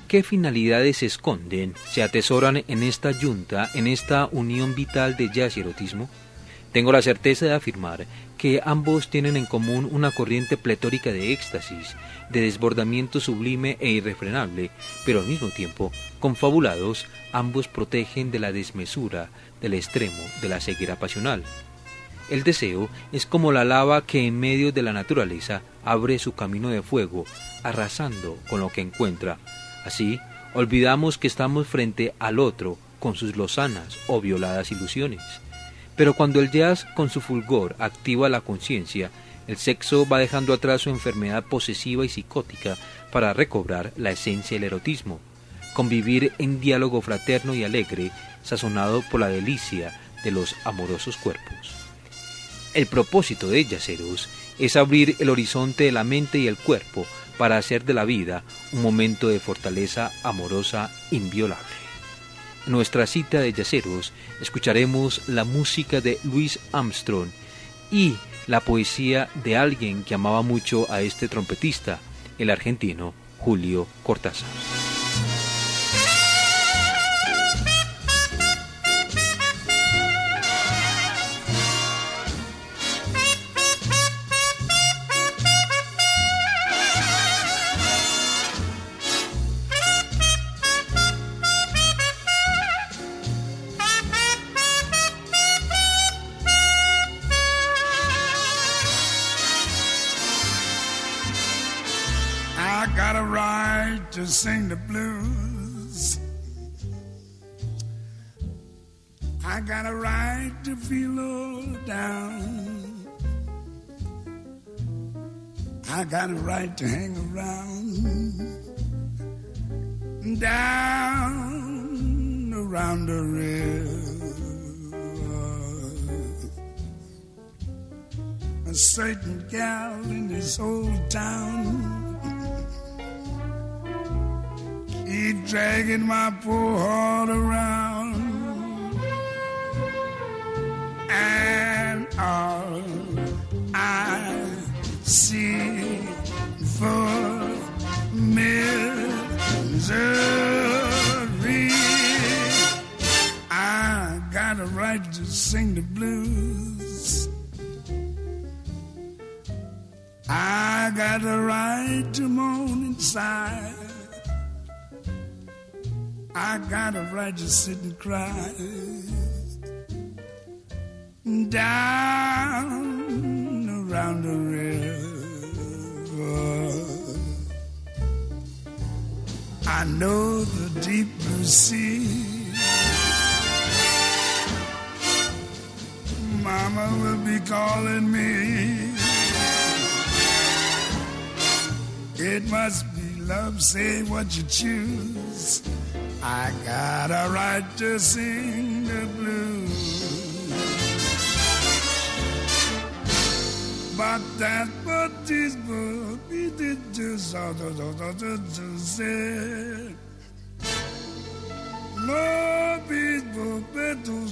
¿Qué finalidades se esconden, se atesoran en esta yunta, en esta unión vital de jazz y erotismo? Tengo la certeza de afirmar que ambos tienen en común una corriente pletórica de éxtasis, de desbordamiento sublime e irrefrenable, pero al mismo tiempo, confabulados, ambos protegen de la desmesura, del extremo, de la ceguera pasional. El deseo es como la lava que en medio de la naturaleza abre su camino de fuego, arrasando con lo que encuentra. Así, olvidamos que estamos frente al otro con sus lozanas o violadas ilusiones. Pero cuando el jazz con su fulgor activa la conciencia, el sexo va dejando atrás su enfermedad posesiva y psicótica para recobrar la esencia del erotismo, convivir en diálogo fraterno y alegre, sazonado por la delicia de los amorosos cuerpos. El propósito de Yaceros es abrir el horizonte de la mente y el cuerpo para hacer de la vida un momento de fortaleza amorosa inviolable. En nuestra cita de Yaceros escucharemos la música de Louis Armstrong y la poesía de alguien que amaba mucho a este trompetista, el argentino Julio Cortázar. To sing the blues, I got a right to feel low down, I got a right to hang around, down around the river. A certain gal in this old town, keep dragging my poor heart around, and all I see for misery. I got a right to sing the blues, I got a right to moan inside, I got a right to sit and cry down around the river. I know the deep blue sea, Mama will be calling me. It must be love, say what you choose, I got a right to sing the blues. But that's what this book did just say. No people betus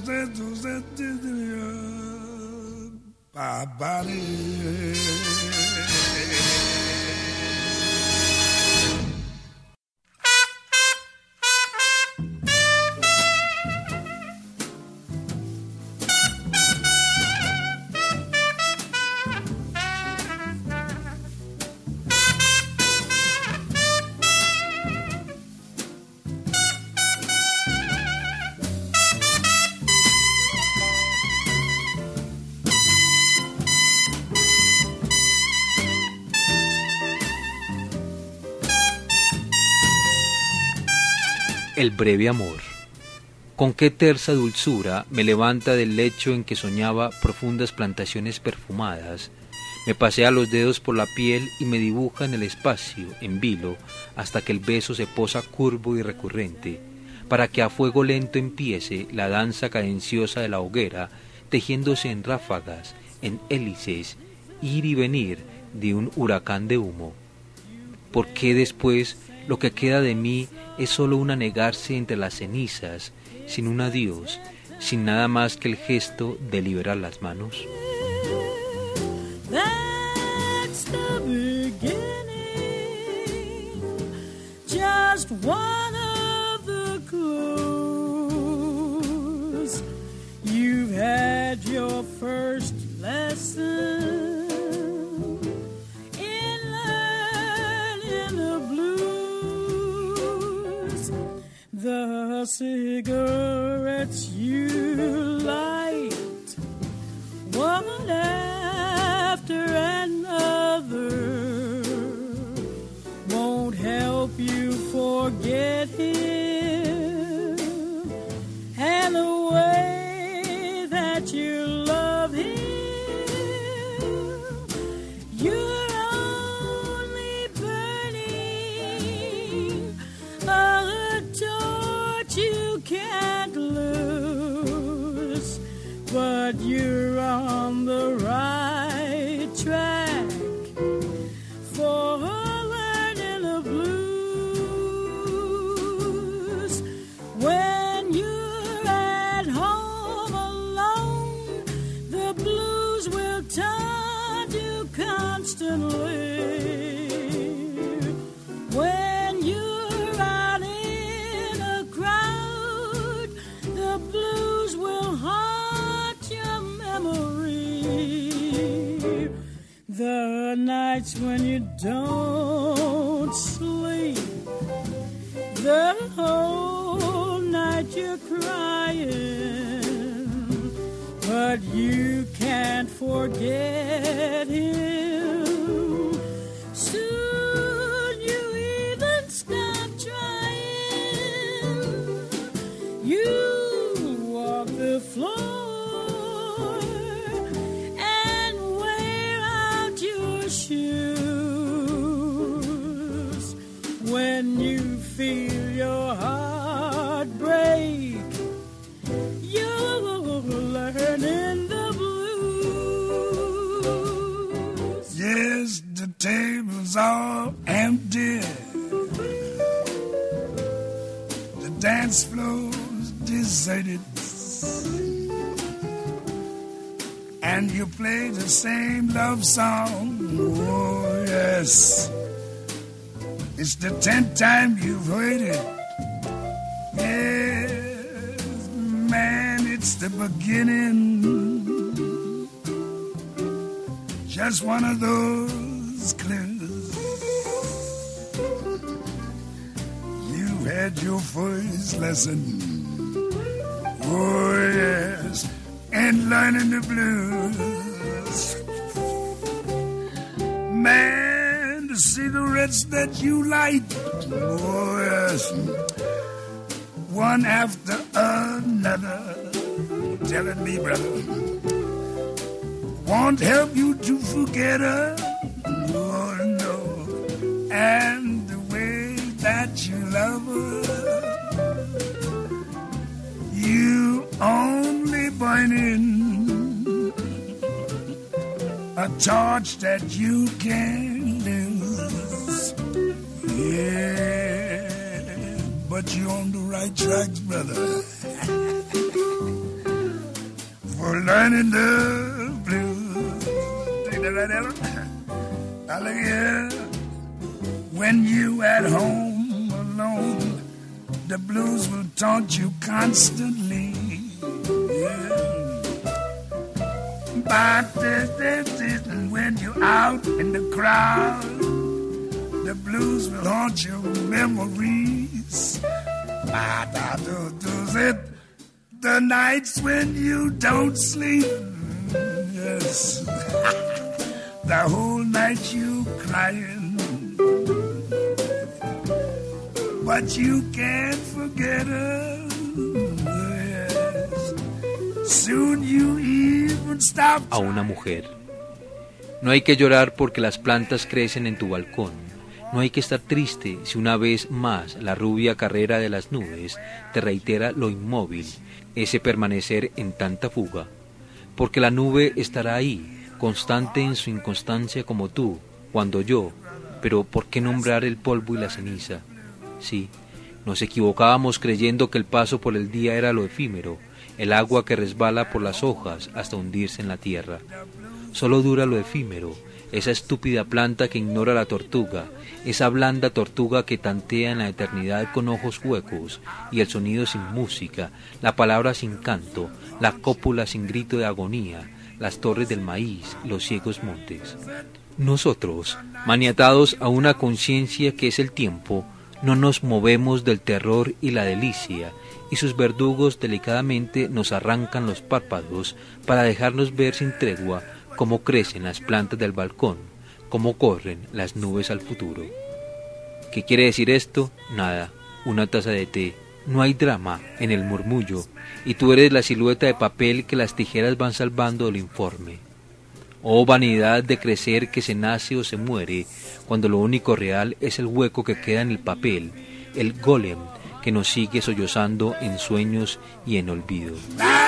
El breve amor. Con qué tersa dulzura me levanta del lecho en que soñaba profundas plantaciones perfumadas, me pasea los dedos por la piel y me dibuja en el espacio, en vilo, hasta que el beso se posa curvo y recurrente, para que a fuego lento empiece la danza cadenciosa de la hoguera, tejiéndose en ráfagas, en hélices, ir y venir de un huracán de humo. ¿Por qué después lo que queda de mí es solo un anegarse entre las cenizas, sin un adiós, sin nada más que el gesto de liberar las manos? That's the beginning, just one of the clues. You've had your first lesson in learning the blues. The cigarettes you light, one after another, won't help you forget him and the way that you love him. You're only burning a torch you can't lose, but you're on the right track for learning the blues. When you're at home alone, the blues will taunt you constantly. When you're out in a crowd, the blues will haunt your memory. The nights when you don't sleep, the whole night you're crying, but you can't forget him. Soon you even stop trying. You walk the floor and wear out your shoes. When you feel your heart break, you're learning the blues. Yes, the tables are empty, the dance floor's deserted, and you play the same love song. Oh yes, it's the 10th time you've heard it. Yes, man, it's the beginning. Just one of those clues. You've had your first lesson. Oh yes, and learning the blues. Man, the cigarettes that you light, oh yes, one after another, telling me, brother, won't help you to forget her. Oh no, and the way that you love her, you only burning a torch that you can't lose. Yeah, but you're on the right tracks, brother, for learning the blues. Take that right, Ella? Now look here. When you at home alone, the blues will taunt you constantly. Yeah. But when you're out in the crowd, the blues will haunt your memories. But the nights when you don't sleep, yes, the whole night you crying, but you can't forget her. Yes. Soon you even stop. A una mujer. No hay que llorar porque las plantas crecen en tu balcón. No hay que estar triste si una vez más la rubia carrera de las nubes te reitera lo inmóvil, ese permanecer en tanta fuga. Porque la nube estará ahí, constante en su inconstancia como tú, cuando yo, pero ¿por qué nombrar el polvo y la ceniza? Sí, nos equivocábamos creyendo que el paso por el día era lo efímero, el agua que resbala por las hojas hasta hundirse en la tierra. solo dura lo efímero, esa estúpida planta que ignora la tortuga, esa blanda tortuga que tantea en la eternidad con ojos huecos, y el sonido sin música, la palabra sin canto, la cópula sin grito de agonía, las torres del maíz, los ciegos montes. Nosotros, maniatados a una conciencia que es el tiempo, no nos movemos del terror y la delicia, y sus verdugos delicadamente nos arrancan los párpados para dejarnos ver sin tregua cómo crecen las plantas del balcón, cómo corren las nubes al futuro. ¿Qué quiere decir esto? Nada, una taza de té. No hay drama en el murmullo, y tú eres la silueta de papel que las tijeras van salvando del informe. Oh vanidad de crecer que se nace o se muere, cuando lo único real es el hueco que queda en el papel, el golem que nos sigue sollozando en sueños y en olvido.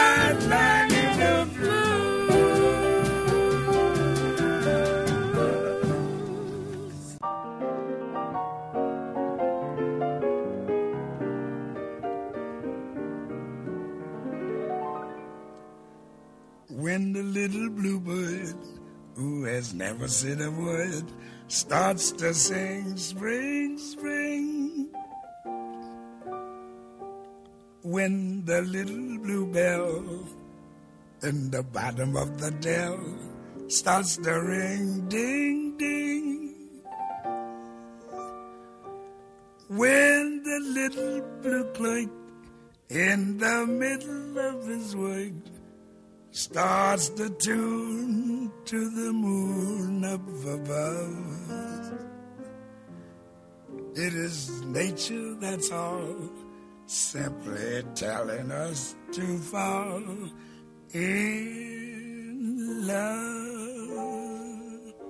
When the little bluebird, who has never said a word, starts to sing spring, spring. When the little bluebell in the bottom of the dell starts to ring, ding, ding. When the little blue clerk in the middle of his work starts to tune to the moon up above. It is nature, that's all, simply telling us to fall in love.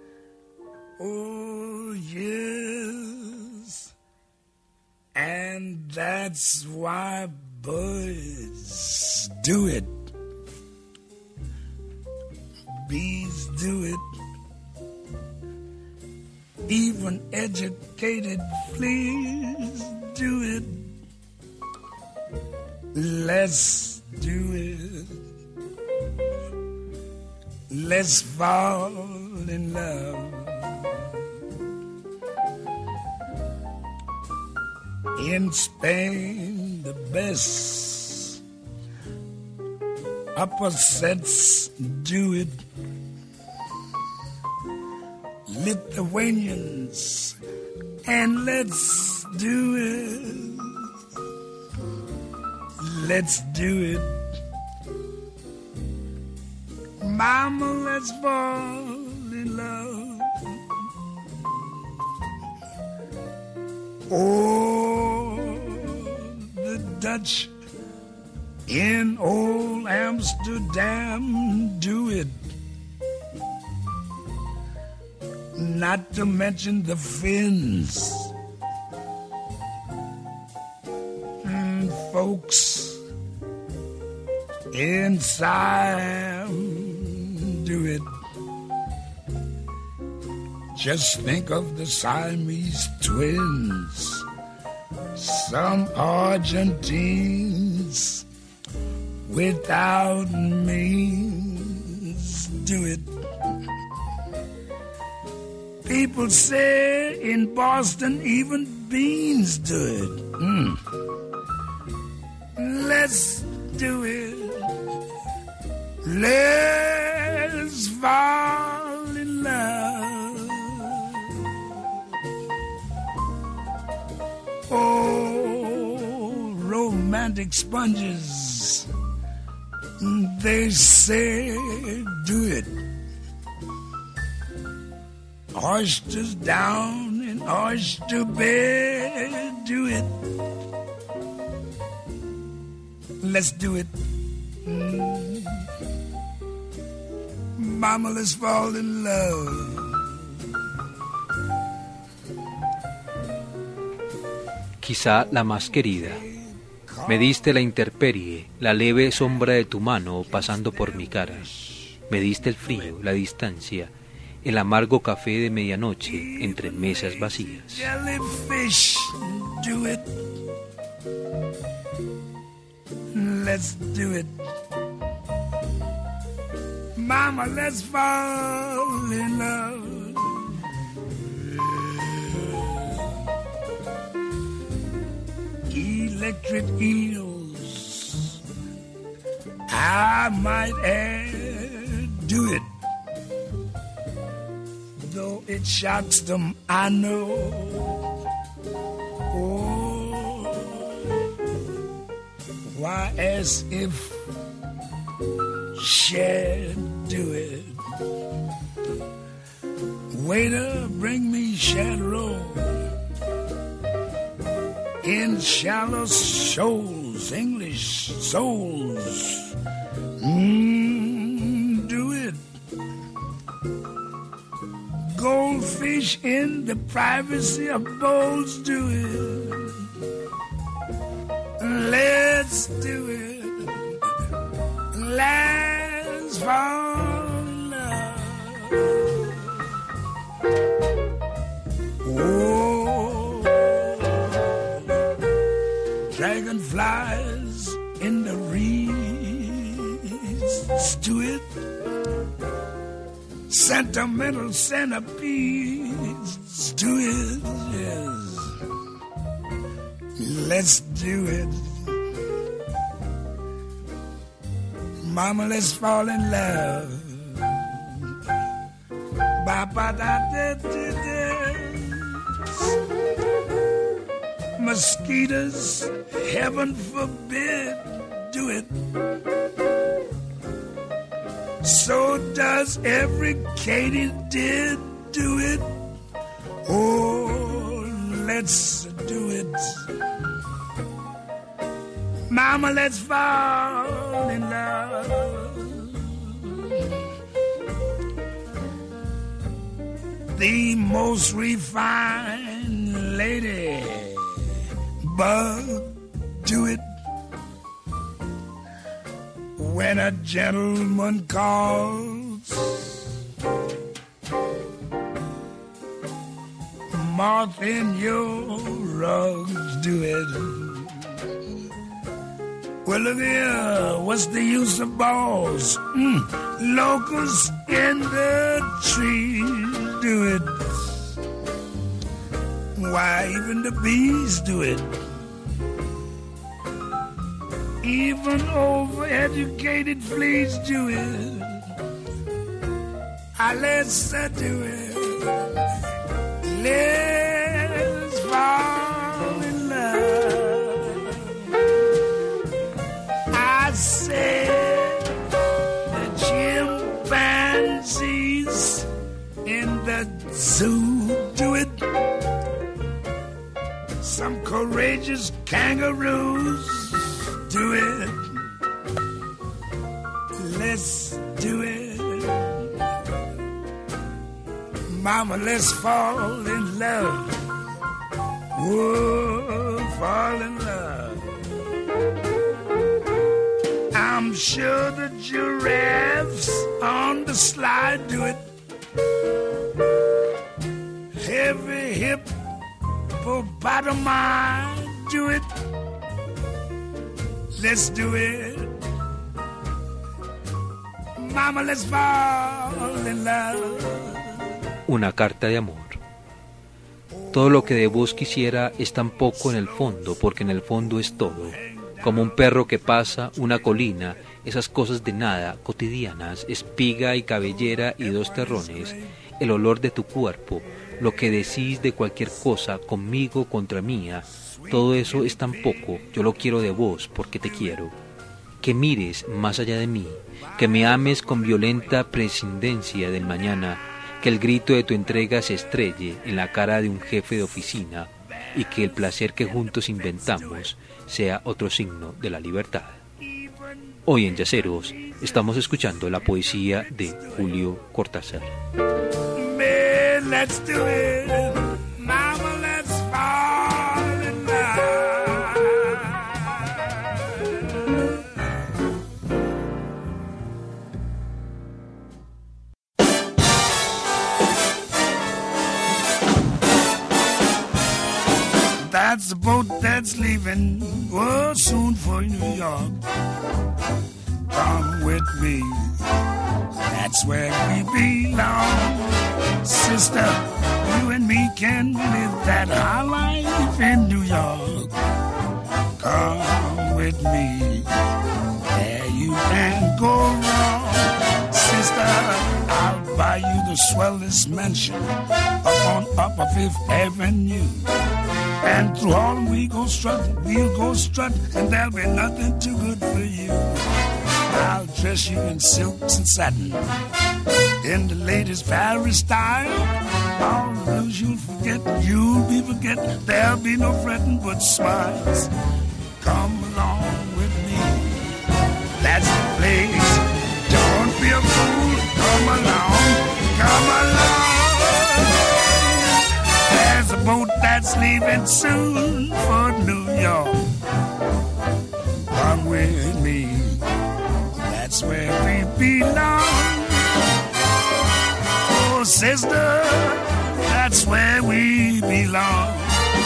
Oh, yes. And that's why birds do it. Bees do it, even educated fleas do it. Let's do it. Let's fall in love. In Spain, the best upper sets do it. Lithuanians, and let's do it. Let's do it. Mama, let's fall in love. Oh, the Dutch in old Amsterdam do it. Not to mention the Finns. Folks in Siam do it. Just think of the Siamese twins. Some Argentines without means do it. People say in Boston even beans do it. Let's do it. Let's fall in love. Oh, romantic sponges, they say do it. Oysters down in oyster bed, do it. Let's do it. Mama, let's fall in love. Quizá la más querida. Me diste la intemperie, la leve sombra de tu mano pasando por mi cara. Me diste el frío, la distancia, el amargo café de medianoche entre mesas vacías. Jellyfish, do it. Let's do it. Mama, let's fall in love. Electric eels, I might add, do it. Though it shocks them, I know. Oh, why as if Shad do it. Waiter, bring me shad roll in shallow shoals, English souls. Do it. Goldfish in the privacy of bowls, do it. Let's do it. Let's fall in love. Oh, dragonflies in the reeds, do it. Sentimental centipedes, do it, yes. Let's do it. Mama, let's fall in love. Ba-ba-da-da-da-da. Mosquitoes, heaven forbid, do it. So does every katydid, do it. Oh, let's do it. Mama, let's fall in love. The most refined lady bug, do it. When a gentleman calls, moth in your rugs, do it. Well, look here, what's the use of balls? Locusts in the trees, do it. Why, even the bees do it. Even overeducated fleas do it. Let's do it. Let's fall in love. I said the chimpanzees in the zoo do it. Some courageous kangaroos do it. Let's do it. Mama, let's fall in love. Whoa, fall in love. I'm sure the giraffes on the slide do it. Heavy hippopotami do it. Let's do it. Mama, let's fall in love. Una carta de amor. Todo lo que de vos quisiera es tan poco en el fondo, porque en el fondo es todo. Como un perro que pasa una colina, esas cosas de nada, cotidianas, espiga y cabellera y dos terrones, el olor de tu cuerpo, lo que decís de cualquier cosa, conmigo, contra mía, todo eso es tan poco, yo lo quiero de vos porque te quiero. Que mires más allá de mí, que me ames con violenta prescindencia del mañana, que el grito de tu entrega se estrelle en la cara de un jefe de oficina y que el placer que juntos inventamos sea otro signo de la libertad. Hoy en Yaceros estamos escuchando la poesía de Julio Cortázar. Let's do it. Mama, let's fall in love. That's the boat that's leaving, oh, soon for New York. Come with me That's where we belong. Sister, you and me can live that high life in New York. Come with me, there you can't go wrong. Sister, I'll buy you the swellest mansion up on Upper Fifth Avenue. And through all we go strutting, we'll go strutting, and there'll be nothing too good for you. I'll dress you in silks and satin, in the latest Paris style. All the blues you'll forget, you'll be forgetting. There'll be no fretting but smiles. Come along with me, that's the place. Don't be a fool, come along, come along. There's a boat that's leaving soon for New York. Come with me, that's where we belong. Oh, sister, that's where we belong.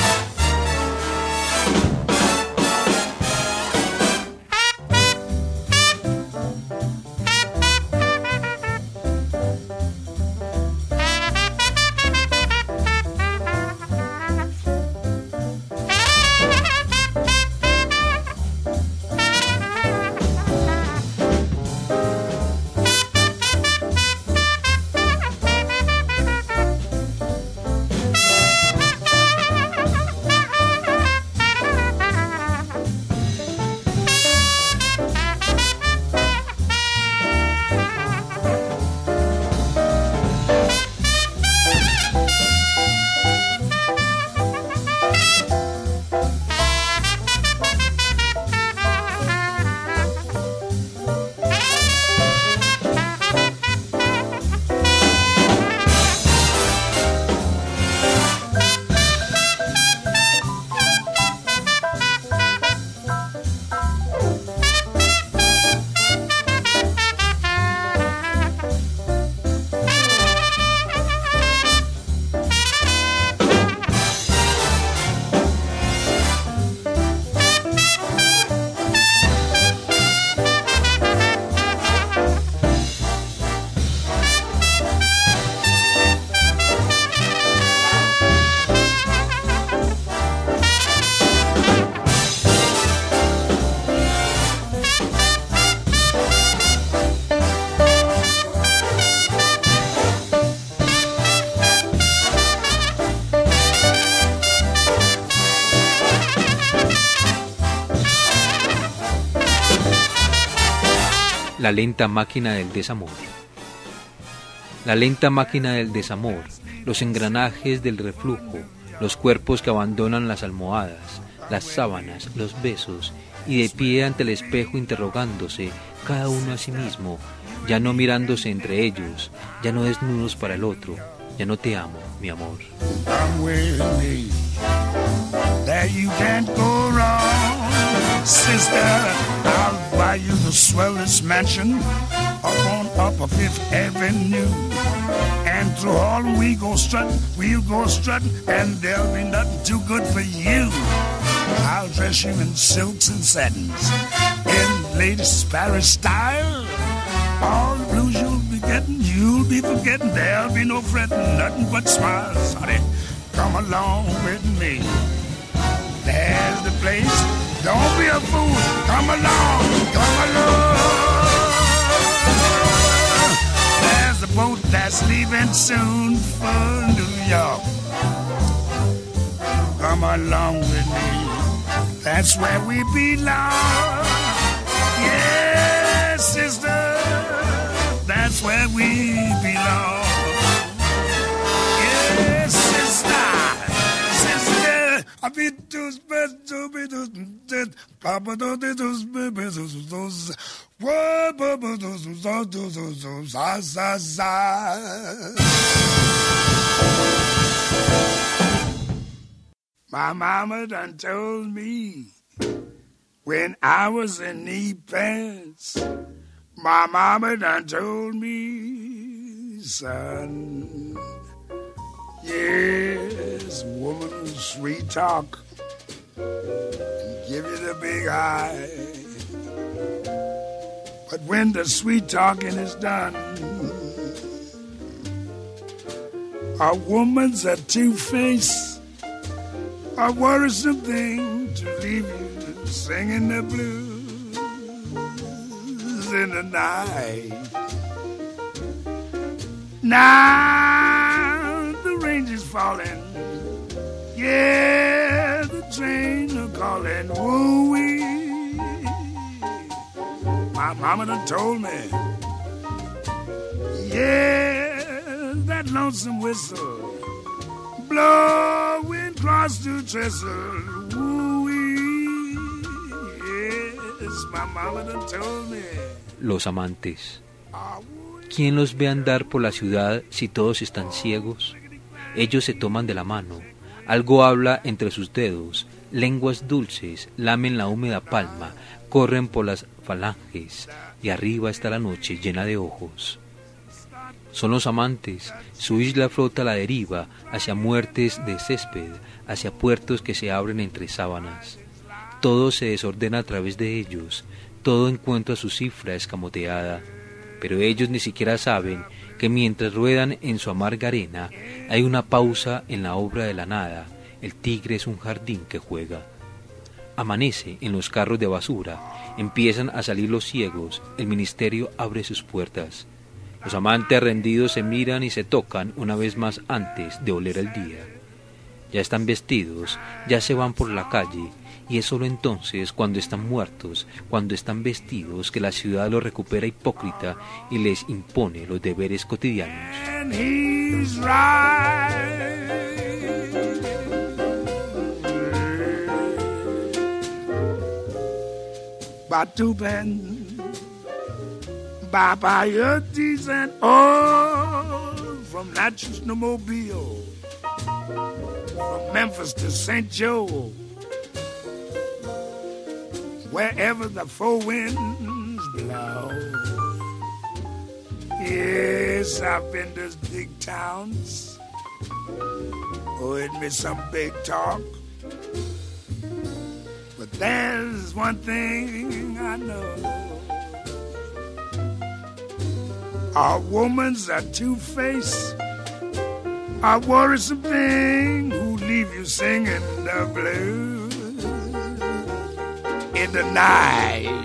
La lenta máquina del desamor. La lenta máquina del desamor, los engranajes del reflujo, los cuerpos que abandonan las almohadas, las sábanas, los besos, y de pie ante el espejo interrogándose, cada uno a sí mismo, ya no mirándose entre ellos, ya no desnudos para el otro, ya no te amo, mi amor. Come with me, there you can't go wrong. Sister, I'll buy you the swellest mansion up on Upper Fifth Avenue. And through all we go strutting, we'll go strutting, and there'll be nothing too good for you. I'll dress you in silks and satins, in latest Paris style. All the blues you'll be forgetting. There'll be no fretting, nothing but smiles, honey. Come along with me, there's the place. Don't be a fool, come along, come along. There's a boat that's leaving soon for New York. Come along with me, that's where we belong. Yes, sister, that's where we belong. Yes, sister, sister, I be those best to be those dead. Papa don't do those babies, those what, those, My mama done told me when I was in knee pants. My mama done told me, son, yes, woman with sweet talk and give you the big eye. But when the sweet talking is done, A woman's a two-faced, a worrisome thing to leave you singing the blues in the night. Now the rain is falling, yeah, the train are calling, woo-wee. My mama done told me, yeah, that lonesome whistle, blowing across the trestle, woo-wee. Yes, my mama done told me. Los amantes. ¿Quién los ve andar por la ciudad si todos están ciegos? Ellos se toman de la mano, algo habla entre sus dedos, lenguas dulces lamen la húmeda palma, corren por las falanges, y arriba está la noche llena de ojos. Son los amantes, su isla flota a la deriva, hacia muertes de césped, hacia puertos que se abren entre sábanas. Todo se desordena a través de ellos, todo encuentra su cifra escamoteada, pero ellos ni siquiera saben que mientras ruedan en su amarga arena, hay una pausa en la obra de la nada, el tigre es un jardín que juega. Amanece en los carros de basura, empiezan a salir los ciegos, el ministerio abre sus puertas. Los amantes rendidos se miran y se tocan una vez más antes de oler el día. Ya están vestidos, ya se van por la calle, y es solo entonces, cuando están muertos, cuando están vestidos, que la ciudad los recupera hipócrita y les impone los deberes cotidianos. And he's right. Batuben, Babayotis and all from Natchez to Mobile, from Memphis to St. Joe. Wherever the four winds blow. Yes, I've been to big towns. Oh, it be some big talk. But there's one thing I know. A woman's a two-faced, a worrisome thing who leave you singing the blues in the night.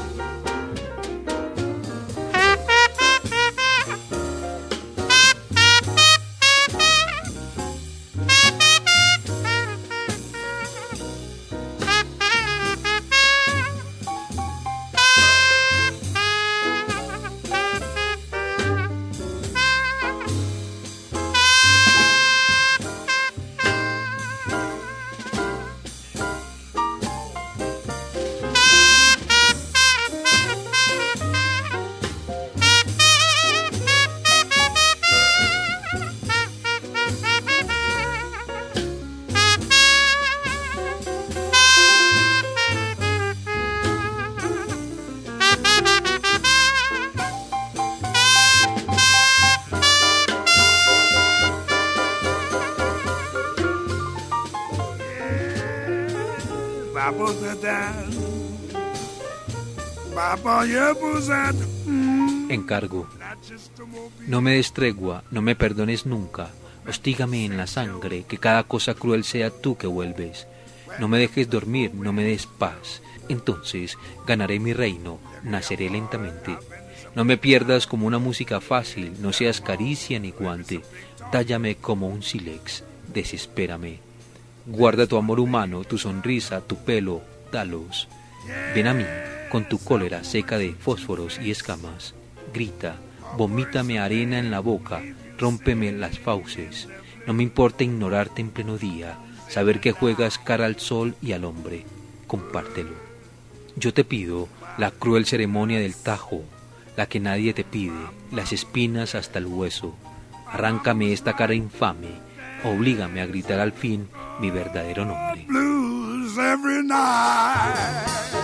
Encargo. No me des tregua, no me perdones nunca, hostígame en la sangre, que cada cosa cruel sea tú que vuelves. No me dejes dormir, no me des paz, entonces ganaré mi reino, naceré lentamente. No me pierdas como una música fácil, no seas caricia ni guante, tállame como un sílex, desespérame. Guarda tu amor humano, tu sonrisa, tu pelo, dalos. Ven a mí, con tu cólera seca de fósforos y escamas. Grita, vomítame arena en la boca, rómpeme las fauces. No me importa ignorarte en pleno día, saber que juegas cara al sol y al hombre. Compártelo. Yo te pido la cruel ceremonia del tajo, la que nadie te pide, las espinas hasta el hueso. Arráncame esta cara infame, oblígame a gritar al fin mi verdadero nombre. Blues every night.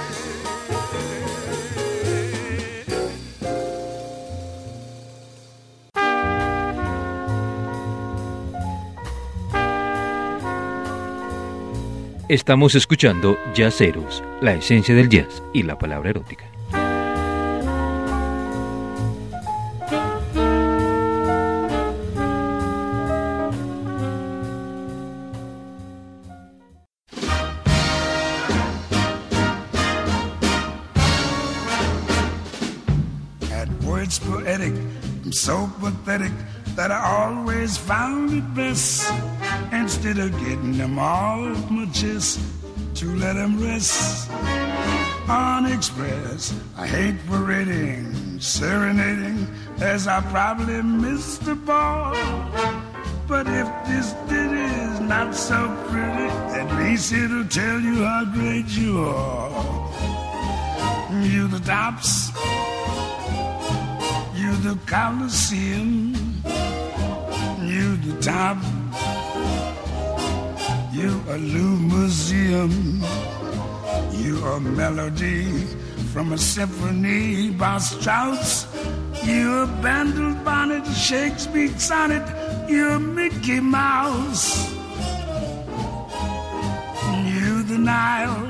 Estamos escuchando Jazzeros, la esencia del jazz y la palabra erótica. I'm so pathetic that I always found it best, instead of getting them off my chest, to let them rest unexpressed. I hate parading, serenading, as I probably missed the ball. But if this ditty is not so pretty, at least it'll tell you how great you are. You the tops, you the Coliseum, you the top, you a new museum, you a melody from a symphony by Strauss, you a Bandel bonnet, Shakespeare sonnet, you a Mickey Mouse, you the Nile,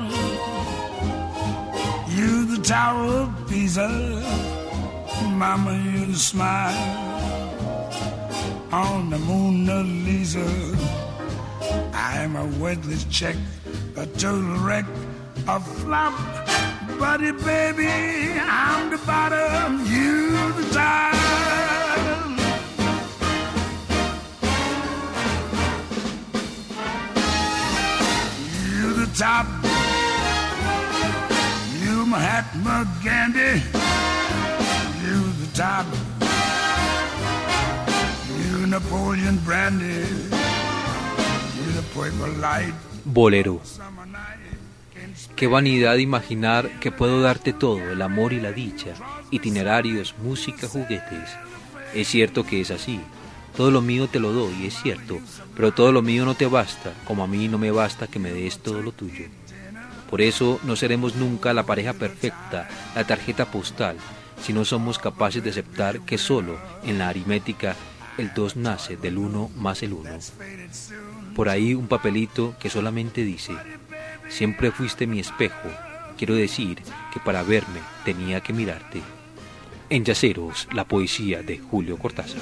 you the Tower of Pisa, Mama, you the smile on the Mona Lisa. I'm a worthless check, a total wreck, a flop, buddy, baby, I'm the bottom, you the top. You the top, you Mahatma Gandhi, you the top, you Napoleon Brandy, you the Pueblo Light. Bolero. Qué vanidad imaginar que puedo darte todo, el amor y la dicha, itinerarios, música, juguetes. Es cierto que es así. Todo lo mío te lo doy, es cierto, pero todo lo mío no te basta, como a mí no me basta que me des todo lo tuyo. Por eso no seremos nunca la pareja perfecta, la tarjeta postal, si no somos capaces de aceptar que solo en la aritmética el 2 nace del 1 más el 1. Por ahí un papelito que solamente dice: siempre fuiste mi espejo, quiero decir que para verme tenía que mirarte. En Yaceros, la poesía de Julio Cortázar.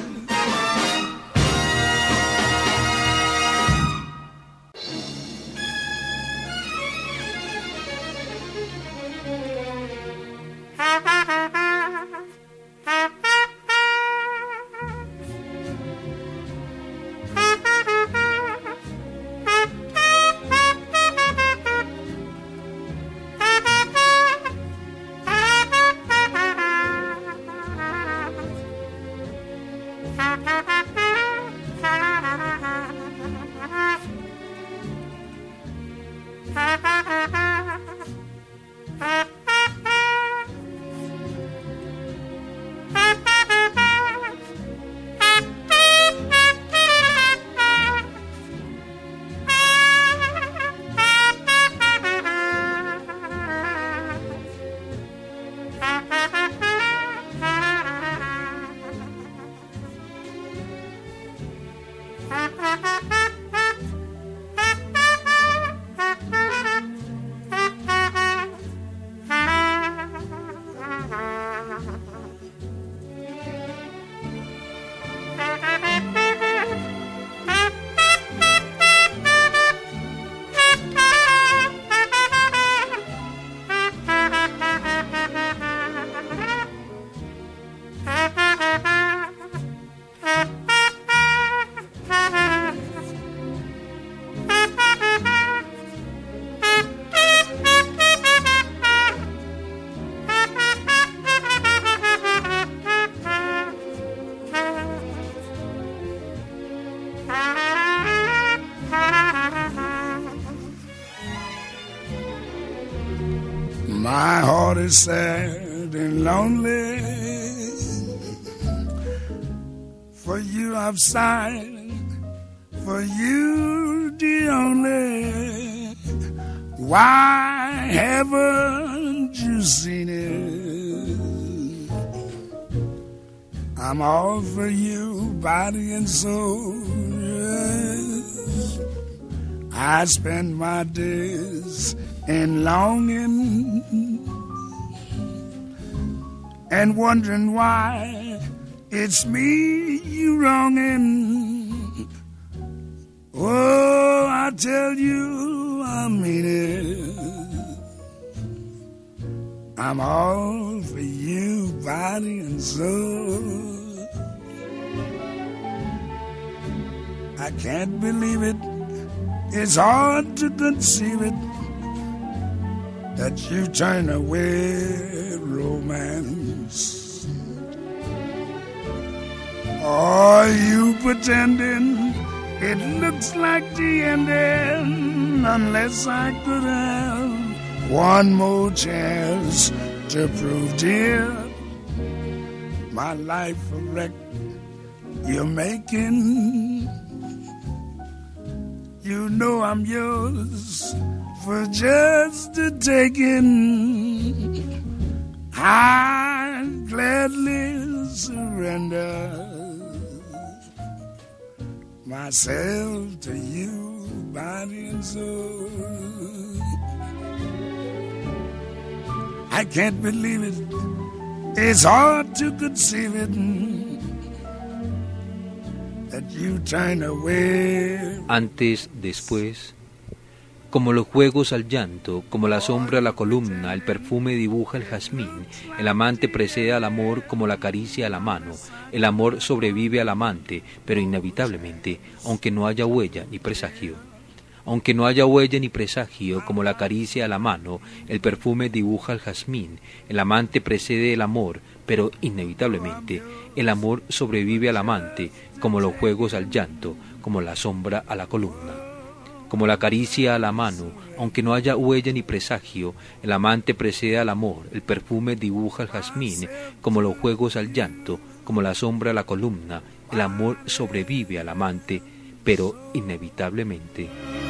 My heart is sad and lonely. For you I've sighed, for you the only. Why haven't you seen it? I'm all for you, body and soul, yes. I spend my days in longing and wondering why it's me you wronging. Oh, I tell you I mean it. I'm all for you, body and soul. I can't believe it. It's hard to conceive it that you turn away romance. Are you pretending it looks like the ending? Unless I could have one more chance to prove, dear, my life a wreck you're making. You know I'm yours for just the taking. I'd gladly surrender myself to you, body and soul. I can't believe it. It's hard to conceive it that you turn away. Antes, después, como los juegos al llanto, como la sombra a la columna, el perfume dibuja el jazmín, el amante precede al amor como la caricia a la mano, el amor sobrevive al amante, pero inevitablemente, aunque no haya huella ni presagio. Aunque no haya huella ni presagio, como la caricia a la mano, el perfume dibuja el jazmín, el amante precede el amor, pero inevitablemente, el amor sobrevive al amante, como los juegos al llanto, como la sombra a la columna. Como la caricia a la mano, aunque no haya huella ni presagio, el amante precede al amor, el perfume dibuja el jazmín, como los juegos al llanto, como la sombra a la columna, el amor sobrevive al amante, pero inevitablemente.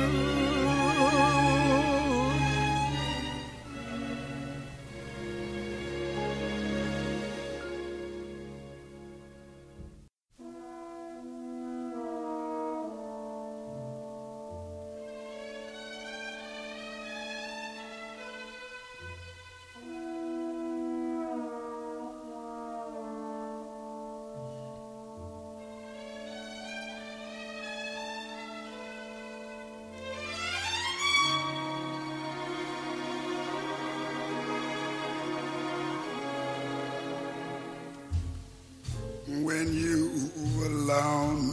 When you alone,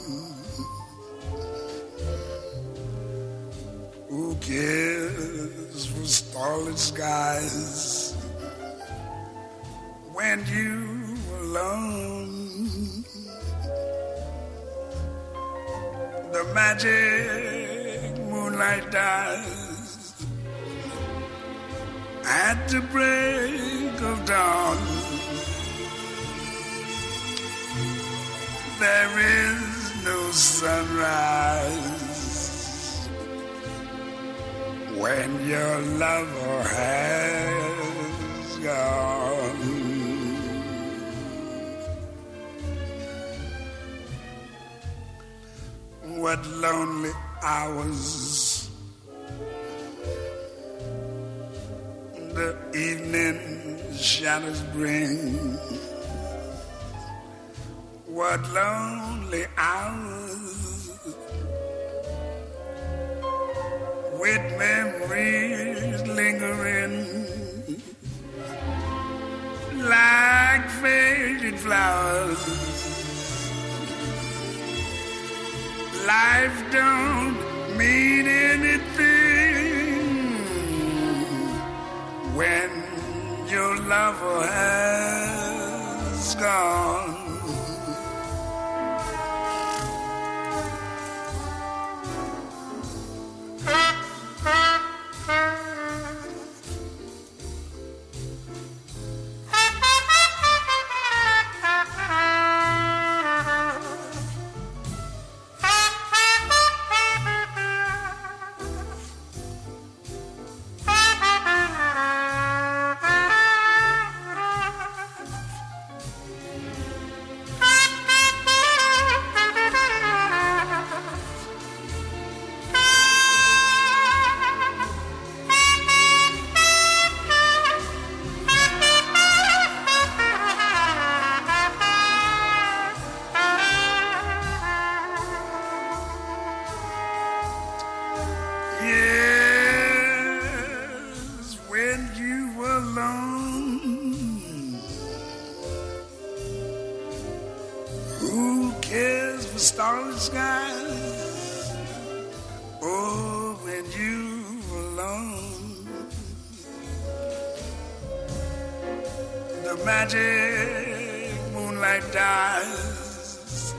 who cares for starlit skies? When you alone, the magic moonlight dies at the break of dawn. There is no sunrise when your lover has gone. What lonely hours the evening shadows bring. What lonely hours with memories lingering like faded flowers. Life don't mean anything when your lover has gone. cares for starry skies. Oh, when you're alone, the magic moonlight dies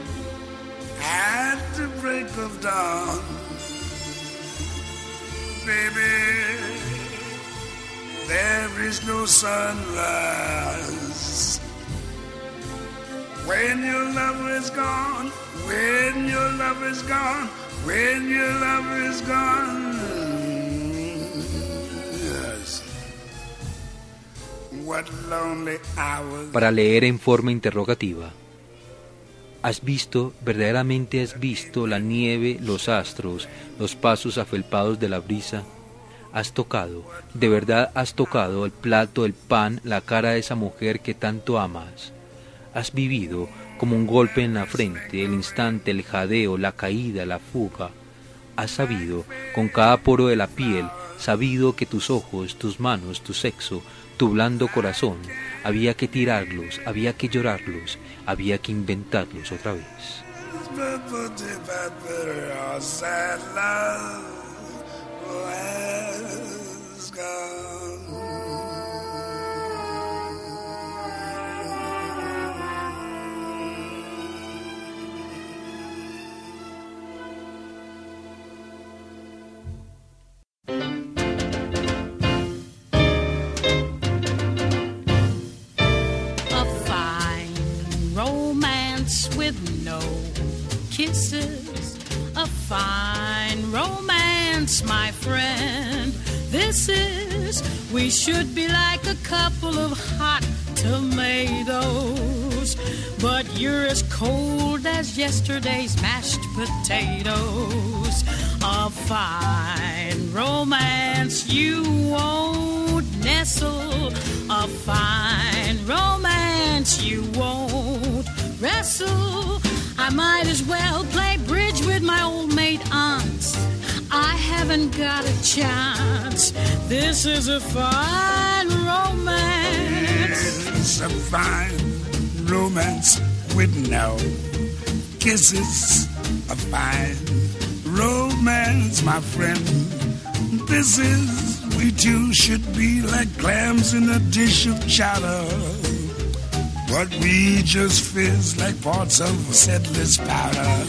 at the break of dawn. Baby, there is no sunrise. When your lover is gone, when your lover is gone, when your lover is gone. Yes. What lonely hours. Para leer en forma interrogativa. ¿Has visto, verdaderamente has visto la nieve, los astros, los pasos afelpados de la brisa? ¿Has tocado, de verdad has tocado el plato, el pan, la cara de esa mujer que tanto amas? ¿Has vivido como un golpe en la frente, el instante, el jadeo, la caída, la fuga? ¿Has sabido, con cada poro de la piel, sabido que tus ojos, tus manos, tu sexo, tu blando corazón, había que tirarlos, había que llorarlos, había que inventarlos otra vez? Kisses, a fine romance, my friend. This is, we should be like a couple of hot tomatoes, but you're as cold as yesterday's mashed potatoes. A fine romance, you won't nestle. A fine romance, you won't wrestle. I might as well play bridge with my old maid aunts. I haven't got a chance. This is a fine romance. It's a fine romance with no kisses. A fine romance, my friend. This is, we two should be like clams in a dish of chowder. But we just fizz like parts of settler's powder.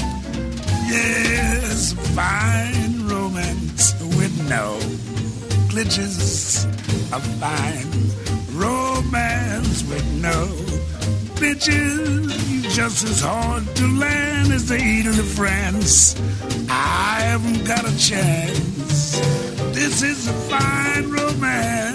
Yes, fine romance with no glitches. A fine romance with no bitches. Just as hard to land as the Eden of France. I haven't got a chance. This is a fine romance.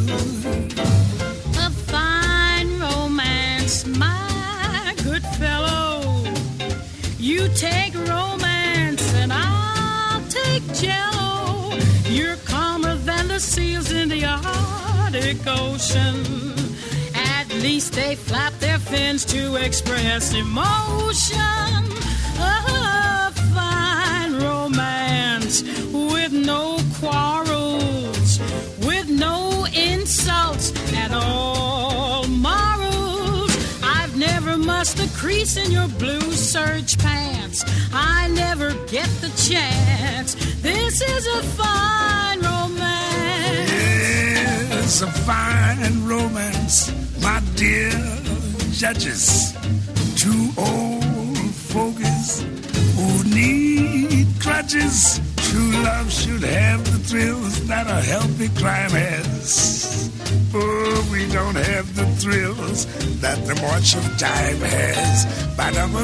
My good fellow, you take romance and I'll take jello. You're calmer than the seals in the Arctic Ocean. At least they flap their fins to express emotion. A fine romance with no quarrels, with no insults at all. Never must a crease in your blue serge pants. I never get the chance. This is a fine romance. Yes, a fine romance, my dear judges. Two old fogies who need crutches. True love should have the thrills that a healthy crime has. Oh, we don't have the thrills that the march of time has. But I'm a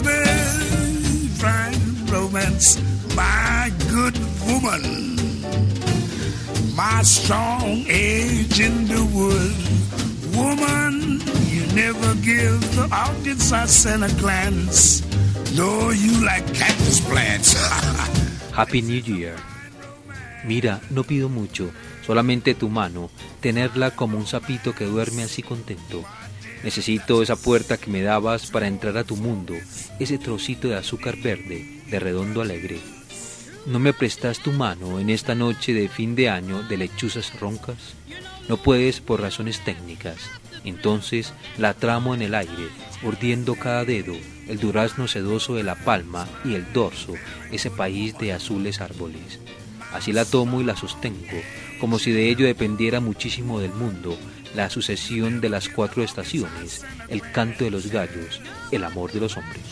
fine romance, my good woman, my strong age in the wood. Woman, you never give the orchids a center glance. No, you like cactus plants. Happy New Year. Mira, no pido mucho, solamente tu mano, tenerla como un sapito que duerme así contento. Necesito esa puerta que me dabas para entrar a tu mundo, ese trocito de azúcar verde, de redondo alegre. ¿No me prestas tu mano en esta noche de fin de año de lechuzas roncas? No puedes por razones técnicas. Entonces la tramo en el aire, urdiendo cada dedo, el durazno sedoso de la palma y el dorso, ese país de azules árboles. Así la tomo y la sostengo, como si de ello dependiera muchísimo del mundo, la sucesión de las 4 estaciones, el canto de los gallos, el amor de los hombres.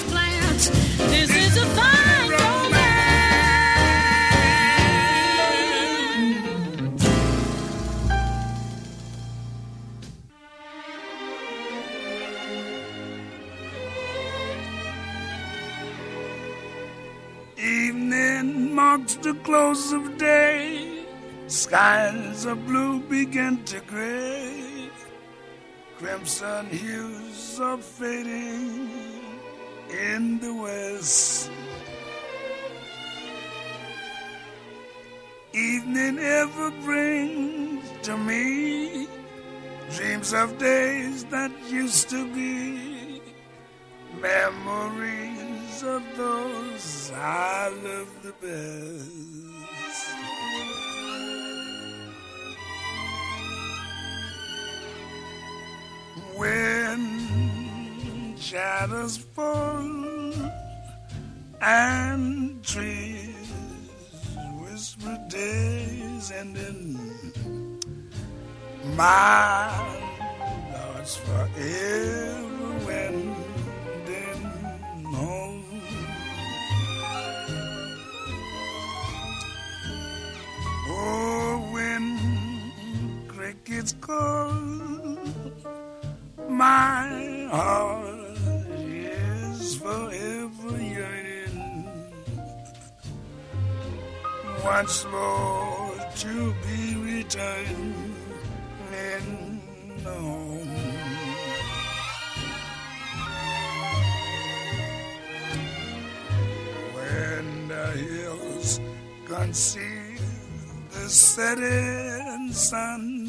Evening marks the close of day. Skies of blue begin to gray. Crimson hues are fading in the west. Evening ever brings to me dreams of days that used to be, memories of those I loved the best. When shadows fall and trees whisper days ending, my heart's forever wending home. Oh, when crickets call, my heart is forever yearning once more to be returning home. When the hills conceal the setting sun,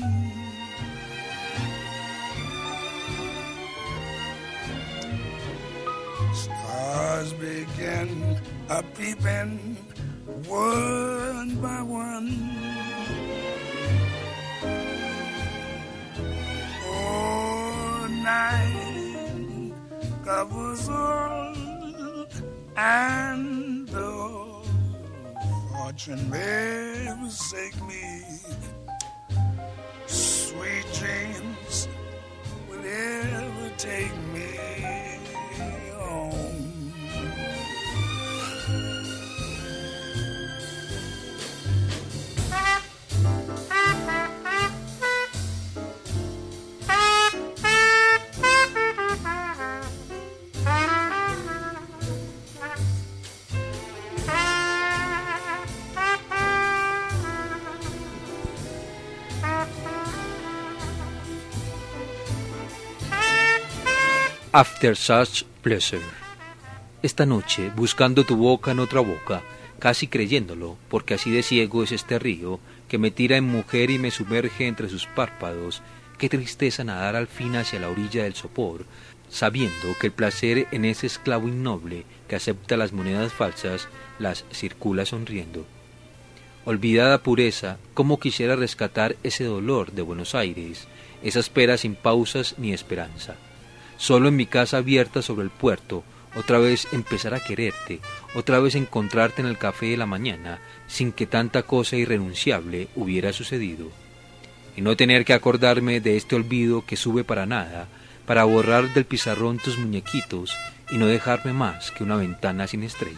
stars begin a-peeping one by one. Oh, night covers all, and though fortune may forsake me, sweet dreams will ever take me home. After such pleasure. Esta noche, buscando tu boca en otra boca, casi creyéndolo, porque así de ciego es este río, que me tira en mujer y me sumerge entre sus párpados, qué tristeza nadar al fin hacia la orilla del sopor, sabiendo que el placer en ese esclavo innoble que acepta las monedas falsas, las circula sonriendo. Olvidada pureza, cómo quisiera rescatar ese dolor de Buenos Aires, esa espera sin pausas ni esperanza. Solo en mi casa abierta sobre el puerto, otra vez empezar a quererte, otra vez encontrarte en el café de la mañana, sin que tanta cosa irrenunciable hubiera sucedido. Y no tener que acordarme de este olvido que sube para nada, para borrar del pizarrón tus muñequitos y no dejarme más que una ventana sin estrellas.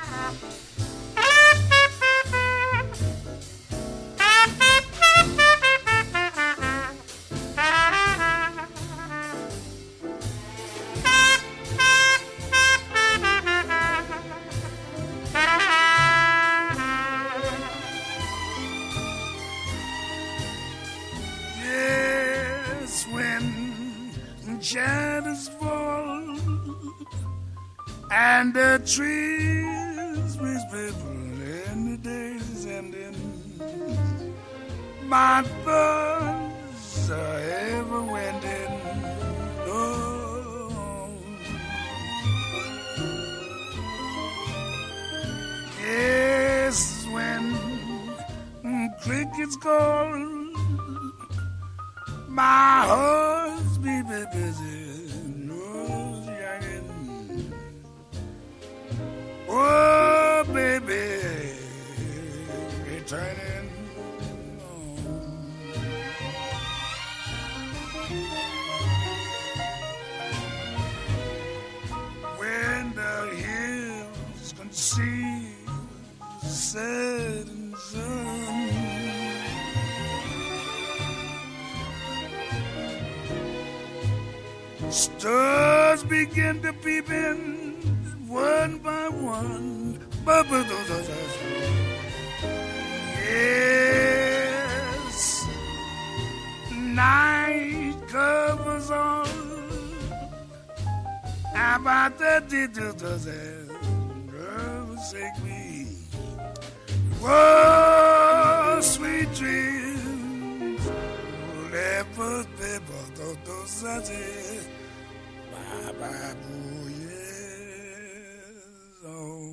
Shadows fall and the trees whisper in the days ending. My thoughts are ever wending. Oh, yes, when crickets call, my heart see the setting sun. Stars begin to peep in one by one. Yes, night covers all. About the forsake me. Whoa, sweet dreams. Never those bye bye, boy, yes. Oh.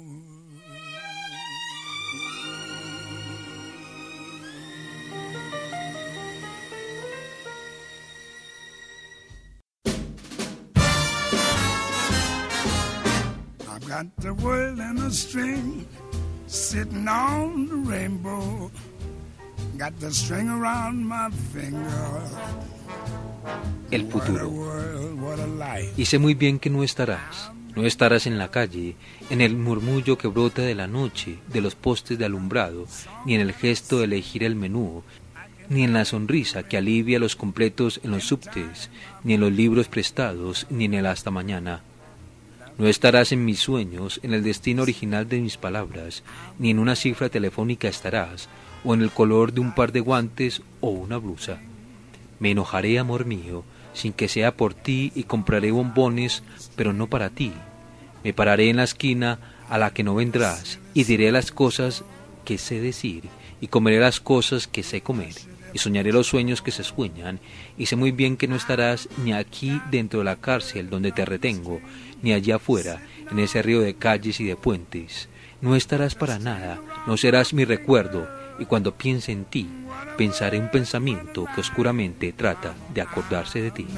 I've got the world in a string, sitting on the rainbow. Got the string around my finger. El futuro. Y sé muy bien que no estarás en la calle, en el murmullo que brota de la noche, de los postes de alumbrado, ni en el gesto de elegir el menú, ni en la sonrisa que alivia los completos en los subtes, ni en los libros prestados, ni en el hasta mañana. No estarás en mis sueños, en el destino original de mis palabras, ni en una cifra telefónica estarás, o en el color de un par de guantes o una blusa. Me enojaré, amor mío, sin que sea por ti, y compraré bombones, pero no para ti. Me pararé en la esquina a la que no vendrás, y diré las cosas que sé decir, y comeré las cosas que sé comer, y soñaré los sueños que se sueñan, y sé muy bien que no estarás ni aquí dentro de la cárcel donde te retengo, ni allá afuera, en ese río de calles y de puentes. No estarás para nada, no serás mi recuerdo, y cuando piense en ti, pensaré un pensamiento que oscuramente trata de acordarse de ti.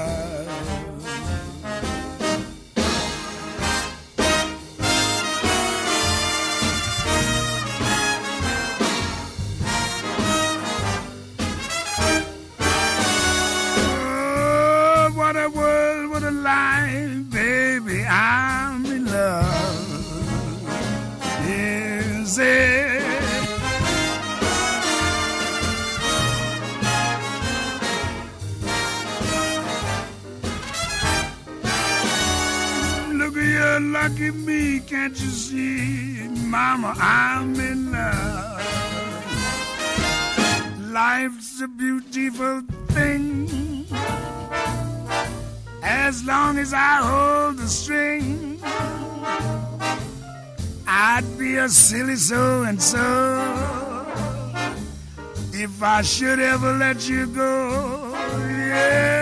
Oh, what a world, what a life, baby, I'm in love. Is it? You're lucky me, can't you see, mama, I'm in love. Life's a beautiful thing, as long as I hold the string. I'd be a silly so-and-so if I should ever let you go, yeah.